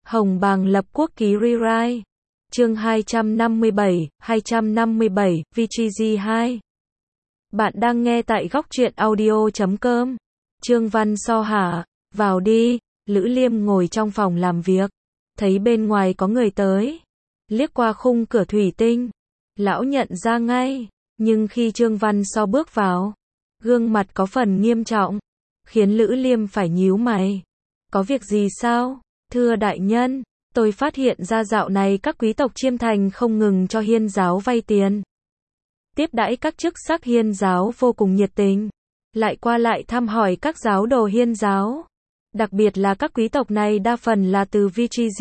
Hồng Bàng lập quốc ký rewrite. Chương 257, VGG 2. Bạn đang nghe tại góc truyện audio.com. Trương Văn So hả? Vào đi. Lữ Liêm ngồi trong phòng làm việc, thấy bên ngoài có người tới, liếc qua khung cửa thủy tinh, lão nhận ra ngay, nhưng khi Trương Văn So bước vào, gương mặt có phần nghiêm trọng, khiến Lữ Liêm phải nhíu mày. Có việc gì sao? Thưa đại nhân, tôi phát hiện ra dạo này các quý tộc Chiêm Thành không ngừng cho Hiên giáo vay tiền. Tiếp đãi các chức sắc Hiên giáo vô cùng nhiệt tình, lại qua lại thăm hỏi các giáo đồ Hiên giáo. Đặc biệt là các quý tộc này đa phần là từ VGG.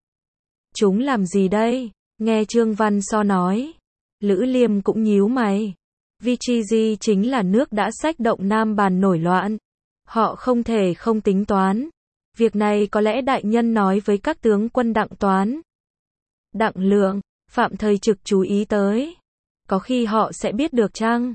Chúng làm gì đây? Nghe Trương Văn So nói, Lữ Liêm cũng nhíu mày. VGG chính là nước đã xách động Nam Bàn nổi loạn. Họ không thể không tính toán. Việc này có lẽ đại nhân nói với các tướng quân Đặng Toán, Đặng Lượng, Phạm Thời Trực chú ý tới. Có khi họ sẽ biết được chăng?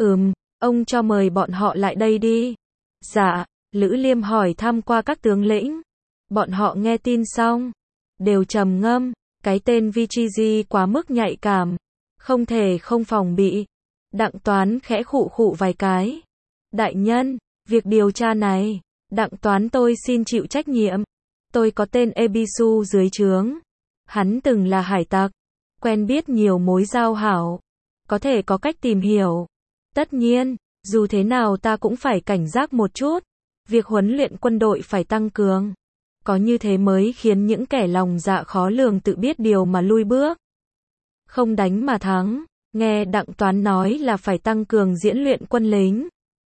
Ông cho mời bọn họ lại đây đi. Dạ. Lữ Liêm hỏi thăm qua các tướng lĩnh. Bọn họ nghe tin xong, đều trầm ngâm. Cái tên VGG quá mức nhạy cảm, không thể không phòng bị. Đặng Toán khẽ khụ khụ vài cái. Đại nhân, việc điều tra này, Đặng Toán tôi xin chịu trách nhiệm. Tôi có tên Ebisu dưới trướng. Hắn từng là hải tặc, quen biết nhiều mối giao hảo, có thể có cách tìm hiểu. Tất nhiên, dù thế nào ta cũng phải cảnh giác một chút. Việc huấn luyện quân đội phải tăng cường. Có như thế mới khiến những kẻ lòng dạ khó lường tự biết điều mà lui bước. Không đánh mà thắng. Nghe Đặng Toán nói là phải tăng cường diễn luyện quân lính.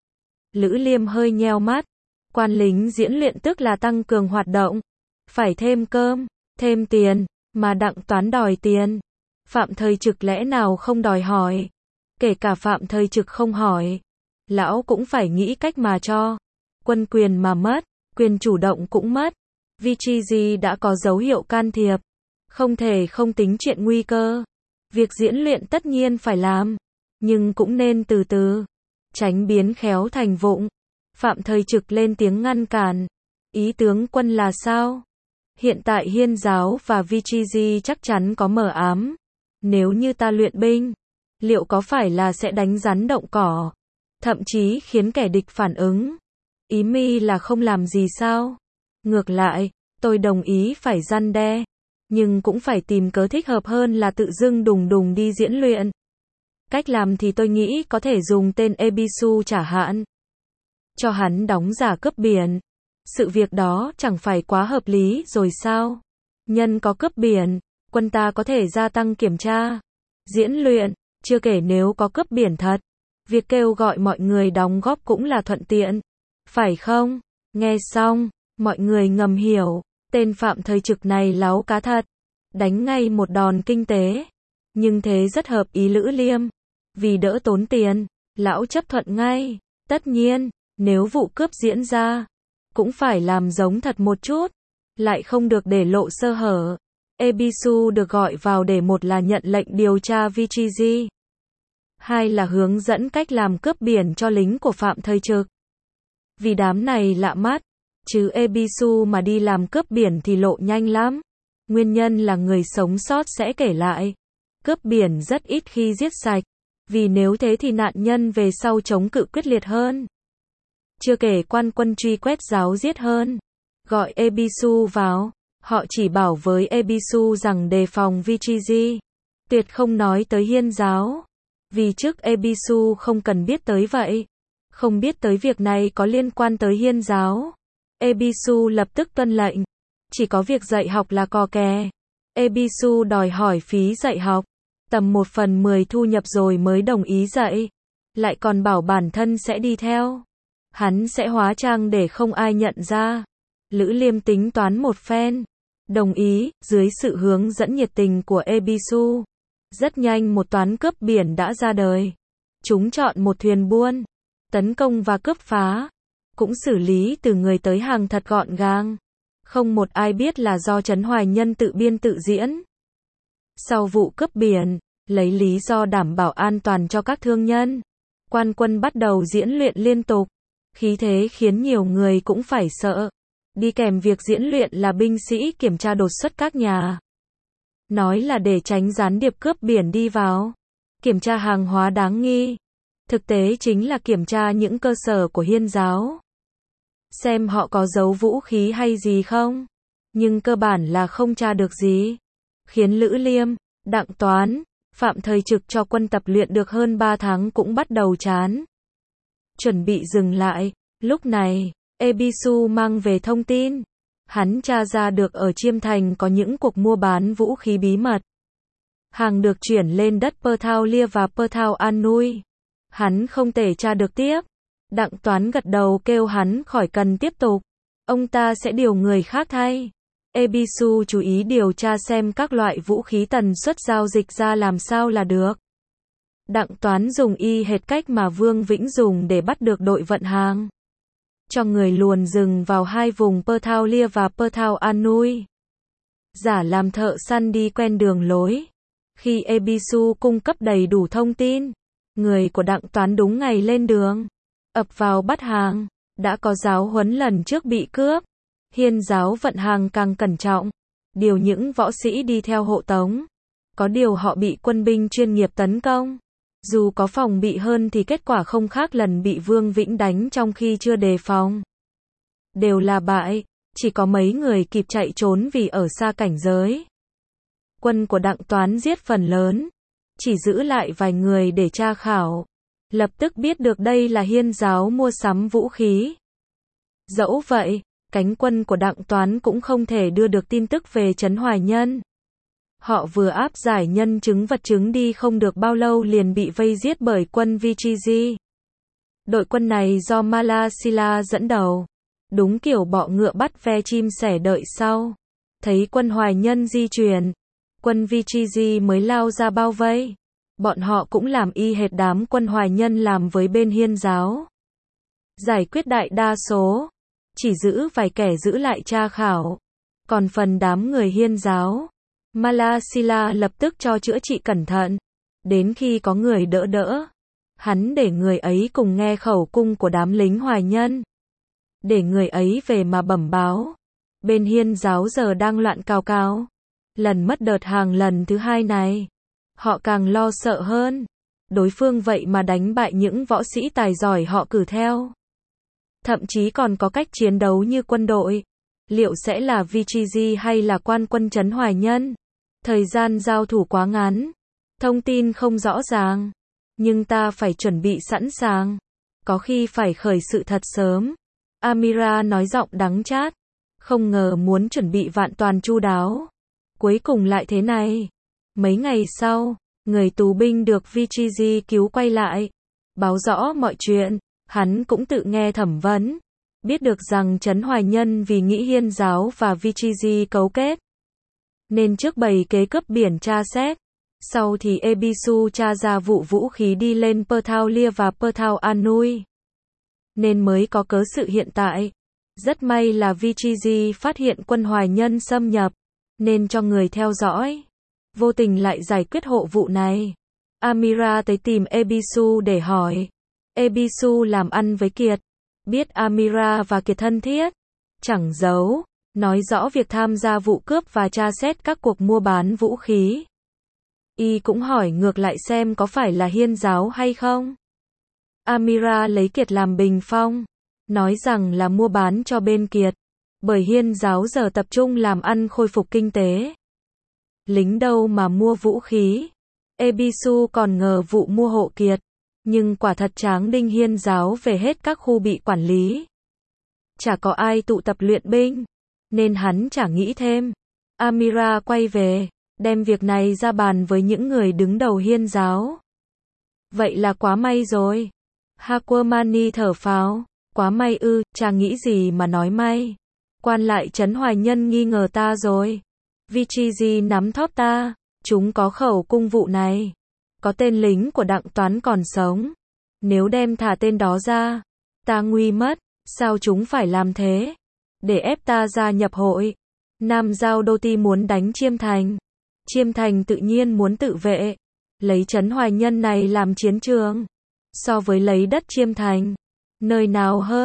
Lữ Liêm hơi nheo mắt. Quan lính diễn luyện tức là tăng cường hoạt động. Phải thêm cơm, thêm tiền, mà Đặng Toán đòi tiền. Phạm Thời Trực lẽ nào không đòi hỏi. Kể cả Phạm Thời Trực không hỏi, lão cũng phải nghĩ cách mà cho. Quân quyền mà mất, quyền chủ động cũng mất. VGG đã có dấu hiệu can thiệp, không thể không tính chuyện nguy cơ. Việc diễn luyện tất nhiên phải làm, nhưng cũng nên từ từ, tránh biến khéo thành vụng. Phạm Thời Trực lên tiếng ngăn cản. Ý tướng quân là sao? Hiện tại Hiên giáo và VGG chắc chắn có mờ ám. Nếu như ta luyện binh, liệu có phải là sẽ đánh rắn động cỏ, thậm chí khiến kẻ địch phản ứng? Ý mi là không làm gì sao? Ngược lại, tôi đồng ý phải răn đe, nhưng cũng phải tìm cớ thích hợp hơn là tự dưng đùng đùng đi diễn luyện. Cách làm thì tôi nghĩ có thể dùng tên Ebisu trả hạn, cho hắn đóng giả cướp biển. Sự việc đó chẳng phải quá hợp lý rồi sao? Nhân có cướp biển, quân ta có thể gia tăng kiểm tra, diễn luyện, chưa kể nếu có cướp biển thật, việc kêu gọi mọi người đóng góp cũng là thuận tiện. Phải không? Nghe xong, mọi người ngầm hiểu, tên Phạm Thời Trực này láo cá thật, đánh ngay một đòn kinh tế. Nhưng thế rất hợp ý Lữ Liêm, vì đỡ tốn tiền, lão chấp thuận ngay. Tất nhiên, nếu vụ cướp diễn ra, cũng phải làm giống thật một chút, lại không được để lộ sơ hở. Ebisu được gọi vào để một là nhận lệnh điều tra VGG, hai là hướng dẫn cách làm cướp biển cho lính của Phạm Thời Trực. Vì đám này lạ mắt, chứ Ebisu mà đi làm cướp biển thì lộ nhanh lắm. Nguyên nhân là người sống sót sẽ kể lại, cướp biển rất ít khi giết sạch, vì nếu thế thì nạn nhân về sau chống cự quyết liệt hơn. Chưa kể quan quân truy quét giáo giết hơn. Gọi Ebisu vào, họ chỉ bảo với Ebisu rằng đề phòng VGG, tuyệt không nói tới Hiên giáo. Vì trước Ebisu không cần biết tới vậy, không biết tới việc này có liên quan tới Hiên giáo. Ebisu lập tức tuân lệnh, chỉ có việc dạy học là cò kè. Ebisu đòi hỏi phí dạy học, tầm 1/10 thu nhập rồi mới đồng ý dạy. Lại còn bảo bản thân sẽ đi theo. Hắn sẽ hóa trang để không ai nhận ra. Lữ Liêm tính toán một phen, đồng ý, dưới sự hướng dẫn nhiệt tình của Ebisu. Rất nhanh một toán cướp biển đã ra đời. Chúng chọn một thuyền buôn, tấn công và cướp phá, cũng xử lý từ người tới hàng thật gọn gàng. Không một ai biết là do Trấn Hoài Nhân tự biên tự diễn. Sau vụ cướp biển, lấy lý do đảm bảo an toàn cho các thương nhân, quan quân bắt đầu diễn luyện liên tục. Khí thế khiến nhiều người cũng phải sợ. Đi kèm việc diễn luyện là binh sĩ kiểm tra đột xuất các nhà. Nói là để tránh gián điệp cướp biển đi vào. Kiểm tra hàng hóa đáng nghi. Thực tế chính là kiểm tra những cơ sở của Hiên giáo. Xem họ có giấu vũ khí hay gì không. Nhưng cơ bản là không tra được gì. Khiến Lữ Liêm, Đặng Toán, Phạm Thời Trực cho quân tập luyện được hơn 3 tháng cũng bắt đầu chán. Chuẩn bị dừng lại. Lúc này, Ebisu mang về thông tin. Hắn tra ra được ở Chiêm Thành có những cuộc mua bán vũ khí bí mật. Hàng được chuyển lên đất Perthao Lia và Perthao An Nui. Hắn không thể tra được tiếp. Đặng Toán gật đầu kêu hắn khỏi cần tiếp tục. Ông ta sẽ điều người khác thay. Ebisu chú ý điều tra xem các loại vũ khí tần suất giao dịch ra làm sao là được. Đặng Toán dùng y hệt cách mà Vương Vĩnh dùng để bắt được đội vận hàng. Cho người luồn rừng vào hai vùng Perthao Lia và Perthao An Nui. Giả làm thợ săn đi quen đường lối. Khi Ebisu cung cấp đầy đủ thông tin, người của Đặng Toán đúng ngày lên đường. Ập vào bắt hàng. Đã có giáo huấn lần trước bị cướp. Hiên giáo vận hàng càng cẩn trọng. Điều những võ sĩ đi theo hộ tống. Có điều họ bị quân binh chuyên nghiệp tấn công. Dù có phòng bị hơn thì kết quả không khác lần bị Vương Vĩnh đánh trong khi chưa đề phòng. Đều là bại, chỉ có mấy người kịp chạy trốn vì ở xa cảnh giới. Quân của Đặng Toán giết phần lớn, chỉ giữ lại vài người để tra khảo. Lập tức biết được đây là Hiên giáo mua sắm vũ khí. Dẫu vậy, cánh quân của Đặng Toán cũng không thể đưa được tin tức về Trấn Hoài Nhân. Họ vừa áp giải nhân chứng vật chứng đi không được bao lâu liền bị vây giết bởi quân Vichiji. Đội quân này do Malasila dẫn đầu. Đúng kiểu bọ ngựa bắt ve chim sẻ đợi sau. Thấy quân Hoài Nhân di chuyển, quân Vichiji mới lao ra bao vây. Bọn họ cũng làm y hệt đám quân Hoài Nhân làm với bên Hiên giáo. Giải quyết đại đa số, chỉ giữ vài kẻ giữ lại tra khảo. Còn phần đám người Hiên giáo, Malasila lập tức cho chữa trị cẩn thận. Đến khi có người đỡ, hắn để người ấy cùng nghe khẩu cung của đám lính Hoài Nhân. Để người ấy về mà bẩm báo. Bên Hiên giáo giờ đang loạn cào cào. Lần mất đợt hàng lần thứ hai này, họ càng lo sợ hơn. Đối phương vậy mà đánh bại những võ sĩ tài giỏi họ cử theo. Thậm chí còn có cách chiến đấu như quân đội. Liệu sẽ là Vichiji hay là quan quân Trấn Hoài Nhân? Thời gian giao thủ quá ngắn. Thông tin không rõ ràng. Nhưng ta phải chuẩn bị sẵn sàng. Có khi phải khởi sự thật sớm. Amira nói giọng đắng chát. Không ngờ muốn chuẩn bị vạn toàn chu đáo. Cuối cùng lại thế này. Mấy ngày sau, người tù binh được Vichiji cứu quay lại. Báo rõ mọi chuyện. Hắn cũng tự nghe thẩm vấn. Biết được rằng Trấn Hoài Nhân vì nghĩ Hiên giáo và Vichiji cấu kết, nên trước bày kế cướp biển tra xét. Sau thì Ebisu tra ra vụ vũ khí đi lên Perthao Lia và Perthao An Nui. Nên mới có cớ sự hiện tại. Rất may là Vichiji phát hiện quân Hoài Nhân xâm nhập, nên cho người theo dõi. Vô tình lại giải quyết hộ vụ này. Amira tới tìm Ebisu để hỏi. Ebisu làm ăn với Kiệt. Biết Amira và Kiệt thân thiết. Chẳng giấu. Nói rõ việc tham gia vụ cướp và tra xét các cuộc mua bán vũ khí. Y cũng hỏi ngược lại xem có phải là Hiên giáo hay không. Amira lấy Kiệt làm bình phong. Nói rằng là mua bán cho bên Kiệt. Bởi Hiên giáo giờ tập trung làm ăn khôi phục kinh tế. Lính đâu mà mua vũ khí. Ebisu còn ngờ vụ mua hộ Kiệt. Nhưng quả thật Tráng Đinh Hiên giáo về hết các khu bị quản lý. Chả có ai tụ tập luyện binh. Nên hắn chả nghĩ thêm. Amira quay về, đem việc này ra bàn với những người đứng đầu Hiên giáo. Vậy là quá may rồi. Hakwamani thở phào. Quá may ư, chả nghĩ gì mà nói may. Quan lại Trấn Hoài Nhân nghi ngờ ta rồi. Vichiji nắm thóp ta. Chúng có khẩu cung vụ này. Có tên lính của Đặng Toán còn sống. Nếu đem thả tên đó ra, ta nguy mất. Sao chúng phải làm thế? Để ép ta gia nhập hội. Nam Giao Đô Ti muốn đánh Chiêm Thành. Chiêm Thành tự nhiên muốn tự vệ. Lấy Trấn Hoài Nhân này làm chiến trường. So với lấy đất Chiêm Thành, nơi nào hơn?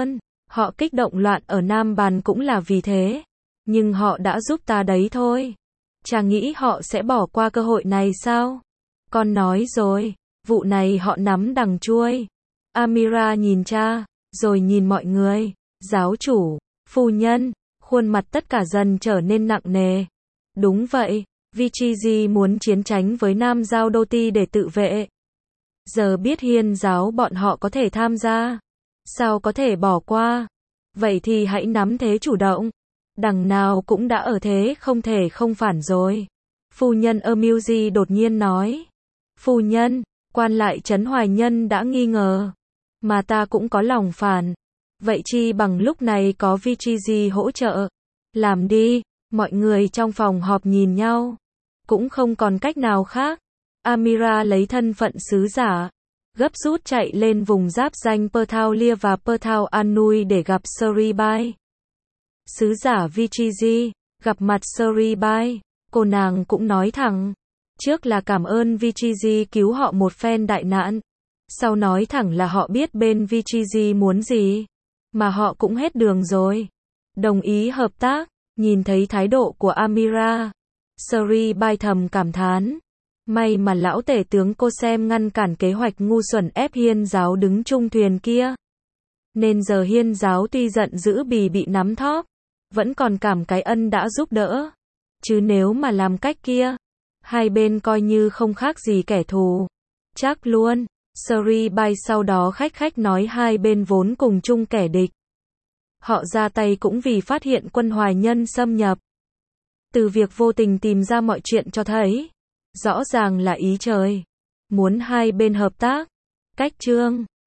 Họ kích động loạn ở Nam Bàn cũng là vì thế. Nhưng họ đã giúp ta đấy thôi. Cha nghĩ họ sẽ bỏ qua cơ hội này sao? Con nói rồi, vụ này họ nắm đằng chuôi. Amira nhìn cha, rồi nhìn mọi người. Giáo chủ, phu nhân, khuôn mặt tất cả dần trở nên nặng nề. Đúng vậy, Vichiji muốn chiến tranh với Nam Giao Đô Ti để tự vệ. Giờ biết Hiên giáo bọn họ có thể tham gia. Sao có thể bỏ qua? Vậy thì hãy nắm thế chủ động. Đằng nào cũng đã ở thế không thể không phản rồi. Phu nhân Amuji đột nhiên nói. Phu nhân, quan lại Trấn Hoài Nhân đã nghi ngờ. Mà ta cũng có lòng phản. Vậy chi bằng lúc này có Vichiji hỗ trợ. Làm đi, mọi người trong phòng họp nhìn nhau. Cũng không còn cách nào khác. Amira lấy thân phận sứ giả. Gấp rút chạy lên vùng giáp danh Perthaulia và Perthau Anui để gặp Suribai. Sứ giả Vichiji, gặp mặt Suribai, cô nàng cũng nói thẳng. Trước là cảm ơn Vichiji cứu họ một phen đại nạn. Sau nói thẳng là họ biết bên Vichiji muốn gì. Mà họ cũng hết đường rồi. Đồng ý hợp tác, nhìn thấy thái độ của Amira. Suribai thầm cảm thán. May mà lão tể tướng cô xem ngăn cản kế hoạch ngu xuẩn ép Hiên giáo đứng chung thuyền kia. Nên giờ Hiên giáo tuy giận dữ bị nắm thóp, vẫn còn cảm cái ân đã giúp đỡ. Chứ nếu mà làm cách kia, hai bên coi như không khác gì kẻ thù. Chắc luôn. Suribai sau đó khách nói hai bên vốn cùng chung kẻ địch. Họ ra tay cũng vì phát hiện quân Hoài Nhân xâm nhập. Từ việc vô tình tìm ra mọi chuyện cho thấy, rõ ràng là ý trời. Muốn hai bên hợp tác. Cách chương